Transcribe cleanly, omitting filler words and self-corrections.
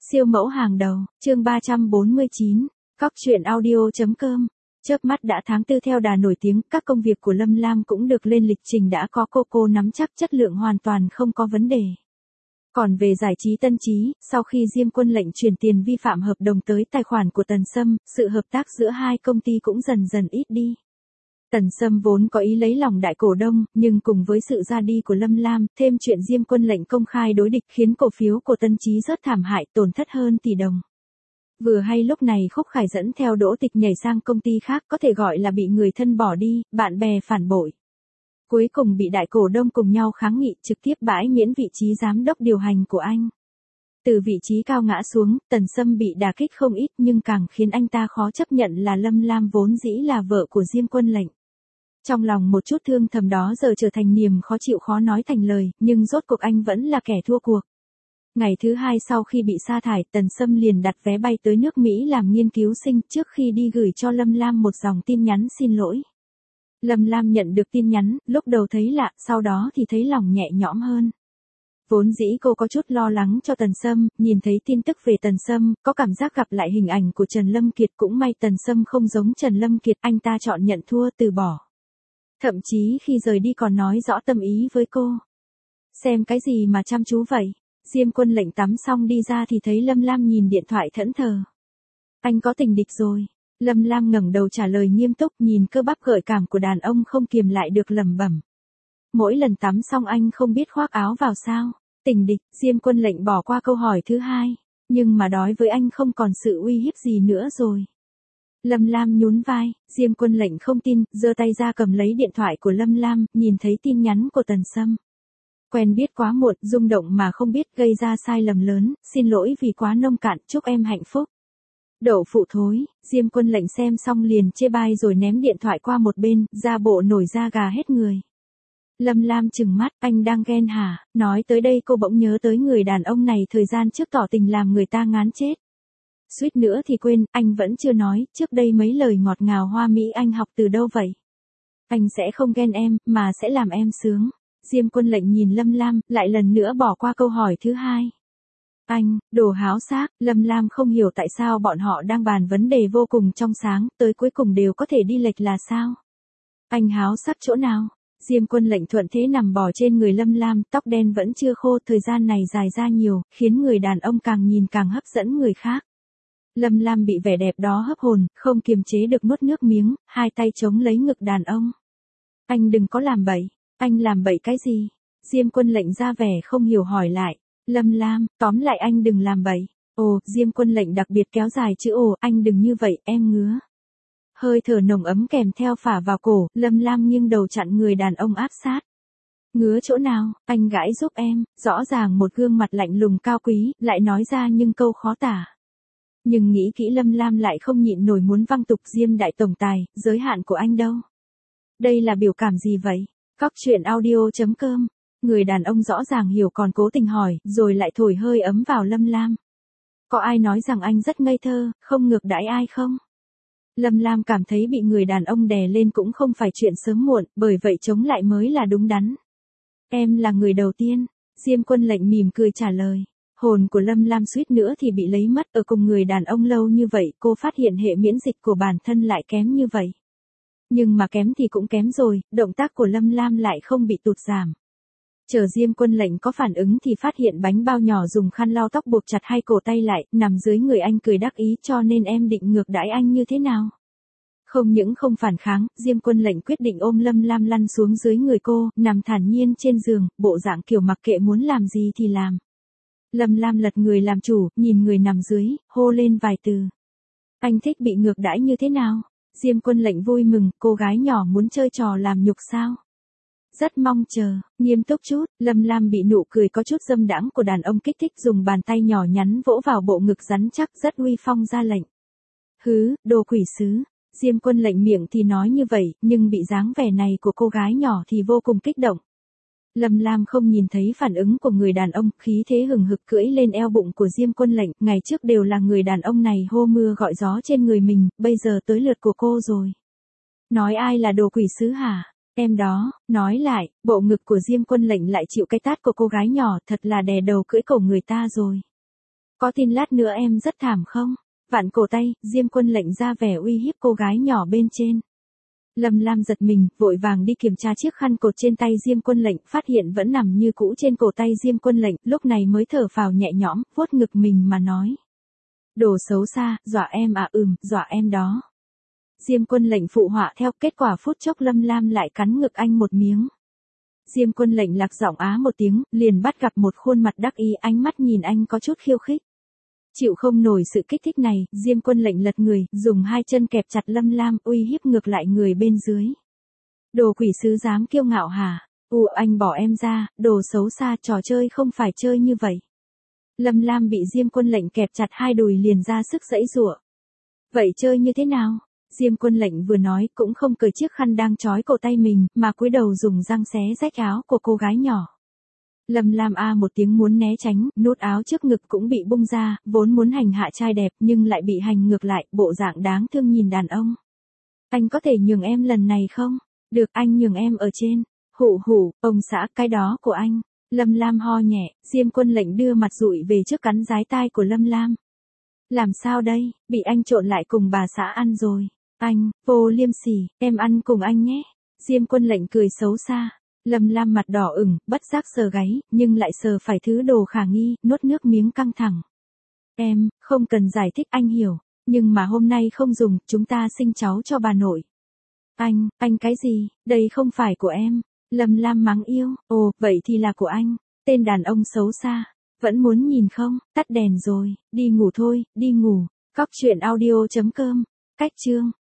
Siêu mẫu hàng đầu, chương 349, Cóc truyện audio.com. Chớp mắt đã tháng 4 theo đà nổi tiếng, các công việc của Lâm Lam cũng được lên lịch trình đã có cô nắm chắc chất lượng hoàn toàn không có vấn đề. Còn về giải trí Tân Chí, sau khi Diêm Quân lệnh chuyển tiền vi phạm hợp đồng tới tài khoản của Tần Sâm, sự hợp tác giữa hai công ty cũng dần dần ít đi. Tần Sâm vốn có ý lấy lòng đại cổ đông, nhưng cùng với sự ra đi của Lâm Lam, thêm chuyện Diêm Quân lệnh công khai đối địch khiến cổ phiếu của Tân Chí rất thảm hại, tổn thất hơn tỷ đồng. Vừa hay lúc này Khúc Khải dẫn theo Đỗ Tịch nhảy sang công ty khác, có thể gọi là bị người thân bỏ đi, bạn bè phản bội. Cuối cùng bị đại cổ đông cùng nhau kháng nghị, trực tiếp bãi miễn vị trí giám đốc điều hành của anh. Từ vị trí cao ngã xuống, Tần Sâm bị đả kích không ít, nhưng càng khiến anh ta khó chấp nhận là Lâm Lam vốn dĩ là vợ của Diêm Quân lệnh. Trong lòng một chút thương thầm đó giờ trở thành niềm khó chịu khó nói thành lời, nhưng rốt cuộc anh vẫn là kẻ thua cuộc. Ngày thứ hai sau khi bị sa thải, Tần Sâm liền đặt vé bay tới nước Mỹ làm nghiên cứu sinh, trước khi đi gửi cho Lâm Lam một dòng tin nhắn xin lỗi. Lâm Lam nhận được tin nhắn, lúc đầu thấy lạ, sau đó thì thấy lòng nhẹ nhõm hơn. Vốn dĩ cô có chút lo lắng cho Tần Sâm, nhìn thấy tin tức về Tần Sâm, có cảm giác gặp lại hình ảnh của Trần Lâm Kiệt, cũng may Tần Sâm không giống Trần Lâm Kiệt, anh ta chọn nhận thua từ bỏ. Thậm chí khi rời đi còn nói rõ tâm ý với cô. Xem cái gì mà chăm chú vậy? Diêm Quân lệnh tắm xong đi ra thì thấy Lâm Lam nhìn điện thoại thẫn thờ. Anh có tình địch rồi. Lâm Lam ngẩng đầu trả lời nghiêm túc, nhìn cơ bắp gợi cảm của đàn ông không kiềm lại được lẩm bẩm. Mỗi lần tắm xong anh không biết khoác áo vào sao? Tình địch, Diêm Quân lệnh bỏ qua câu hỏi thứ hai. Nhưng mà đối với anh không còn sự uy hiếp gì nữa rồi. Lâm Lam nhún vai, Diêm Quân lệnh không tin, giơ tay ra cầm lấy điện thoại của Lâm Lam, nhìn thấy tin nhắn của Tần Sâm. Quen biết quá muộn, rung động mà không biết, gây ra sai lầm lớn, xin lỗi vì quá nông cạn, chúc em hạnh phúc. Đậu phụ thối, Diêm Quân lệnh xem xong liền chê bai rồi ném điện thoại qua một bên, ra bộ nổi da gà hết người. Lâm Lam trừng mắt, anh đang ghen hả? Nói tới đây cô bỗng nhớ tới người đàn ông này thời gian trước tỏ tình làm người ta ngán chết. Suýt nữa thì quên, anh vẫn chưa nói, trước đây mấy lời ngọt ngào hoa mỹ anh học từ đâu vậy? Anh sẽ không ghen em, mà sẽ làm em sướng. Diêm Quân lệnh nhìn Lâm Lam, lại lần nữa bỏ qua câu hỏi thứ hai. Anh, đồ háo xác, Lâm Lam không hiểu tại sao bọn họ đang bàn vấn đề vô cùng trong sáng, tới cuối cùng đều có thể đi lệch là sao? Anh háo sắc chỗ nào? Diêm Quân lệnh thuận thế nằm bò trên người Lâm Lam, tóc đen vẫn chưa khô, thời gian này dài ra nhiều, khiến người đàn ông càng nhìn càng hấp dẫn người khác. Lâm Lam bị vẻ đẹp đó hấp hồn, không kiềm chế được nuốt nước miếng, hai tay chống lấy ngực đàn ông. Anh đừng có làm bậy. Anh làm bậy cái gì? Diêm Quân lệnh ra vẻ không hiểu hỏi lại. Lâm Lam, tóm lại anh đừng làm bậy. Ồ, Diêm Quân lệnh đặc biệt kéo dài chữ ồ, anh đừng như vậy, em ngứa. Hơi thở nồng ấm kèm theo phả vào cổ, Lâm Lam nghiêng đầu chặn người đàn ông áp sát. Ngứa chỗ nào, anh gãi giúp em, rõ ràng một gương mặt lạnh lùng cao quý, lại nói ra nhưng câu khó tả. Nhưng nghĩ kỹ Lâm Lam lại không nhịn nổi muốn văng tục Diêm đại tổng tài, giới hạn của anh đâu. Đây là biểu cảm gì vậy? Cóc truyện audio.com. Người đàn ông rõ ràng hiểu còn cố tình hỏi, rồi lại thổi hơi ấm vào Lâm Lam. Có ai nói rằng anh rất ngây thơ, không ngược đãi ai không? Lâm Lam cảm thấy bị người đàn ông đè lên cũng không phải chuyện sớm muộn, bởi vậy chống lại mới là đúng đắn. Em là người đầu tiên. Diêm Quân lệnh mỉm cười trả lời. Hồn của Lâm Lam suýt nữa thì bị lấy mất, ở cùng người đàn ông lâu như vậy, cô phát hiện hệ miễn dịch của bản thân lại kém như vậy. Nhưng mà kém thì cũng kém rồi, động tác của Lâm Lam lại không bị tụt giảm. Chờ Diêm Quân lệnh có phản ứng thì phát hiện bánh bao nhỏ dùng khăn lau tóc buộc chặt hai cổ tay lại, nằm dưới người anh cười đắc ý, cho nên em định ngược đãi anh như thế nào? Không những không phản kháng, Diêm Quân lệnh quyết định ôm Lâm Lam lăn xuống dưới người cô, nằm thản nhiên trên giường, bộ dạng kiểu mặc kệ muốn làm gì thì làm. Lâm Lam lật người làm chủ, nhìn người nằm dưới, hô lên vài từ. Anh thích bị ngược đãi như thế nào? Diêm Quân lệnh vui mừng, cô gái nhỏ muốn chơi trò làm nhục sao? Rất mong chờ, nghiêm túc chút, Lâm Lam bị nụ cười có chút dâm đãng của đàn ông kích thích, dùng bàn tay nhỏ nhắn vỗ vào bộ ngực rắn chắc, rất uy phong ra lệnh. Hứ, đồ quỷ sứ. Diêm Quân lệnh miệng thì nói như vậy, nhưng bị dáng vẻ này của cô gái nhỏ thì vô cùng kích động. Lâm Lam không nhìn thấy phản ứng của người đàn ông, khí thế hừng hực cưỡi lên eo bụng của Diêm Quân lệnh, ngày trước đều là người đàn ông này hô mưa gọi gió trên người mình, bây giờ tới lượt của cô rồi. Nói ai là đồ quỷ sứ hả? Em đó, nói lại, bộ ngực của Diêm Quân lệnh lại chịu cái tát của cô gái nhỏ, thật là đè đầu cưỡi cổ người ta rồi. Có tin lát nữa em rất thảm không? Vặn cổ tay, Diêm Quân Lệnh ra vẻ uy hiếp cô gái nhỏ bên trên. Lâm Lam giật mình, vội vàng đi kiểm tra chiếc khăn cột trên tay Diêm Quân Lệnh, phát hiện vẫn nằm như cũ trên cổ tay Diêm Quân Lệnh, lúc này mới thở phào nhẹ nhõm, vuốt ngực mình mà nói. Đồ xấu xa, dọa em à? Dọa em đó. Diêm Quân Lệnh phụ họa theo, kết quả phút chốc Lâm Lam lại cắn ngực anh một miếng. Diêm Quân Lệnh lạc giọng á một tiếng, liền bắt gặp một khuôn mặt đắc ý, ánh mắt nhìn anh có chút khiêu khích. Chịu không nổi sự kích thích này, Diêm Quân Lệnh lật người, dùng hai chân kẹp chặt Lâm Lam, uy hiếp ngược lại người bên dưới. Đồ quỷ sứ dám kiêu ngạo hả? Anh bỏ em ra, đồ xấu xa, trò chơi không phải chơi như vậy. Lâm Lam bị Diêm Quân Lệnh kẹp chặt hai đùi liền ra sức giãy giụa. Vậy chơi như thế nào? Diêm Quân Lệnh vừa nói cũng không cởi chiếc khăn đang trói cổ tay mình, mà cúi đầu dùng răng xé rách áo của cô gái nhỏ. Lâm Lam a một tiếng muốn né tránh, nút áo trước ngực cũng bị bung ra, vốn muốn hành hạ trai đẹp nhưng lại bị hành ngược lại, bộ dạng đáng thương nhìn đàn ông. Anh có thể nhường em lần này không? Được, anh nhường em ở trên. Ông xã, cái đó của anh. Lâm Lam ho nhẹ, Diêm Quân Lệnh đưa mặt dụi về trước cắn dái tai của Lâm Lam. Làm sao đây, bị anh trộn lại cùng bà xã ăn rồi. Anh, vô liêm sỉ, em ăn cùng anh nhé. Diêm Quân Lệnh cười xấu xa. Lâm Lam mặt đỏ ửng, bất giác sờ gáy, nhưng lại sờ phải thứ đồ khả nghi, nuốt nước miếng căng thẳng. Em, không cần giải thích, anh hiểu. Nhưng mà hôm nay không dùng, chúng ta sinh cháu cho bà nội. Anh cái gì, đây không phải của em. Lâm Lam mắng yêu, vậy thì là của anh. Tên đàn ông xấu xa. Vẫn muốn nhìn không, tắt đèn rồi, đi ngủ thôi, đi ngủ. Cóc truyện audio.com. Cách chương.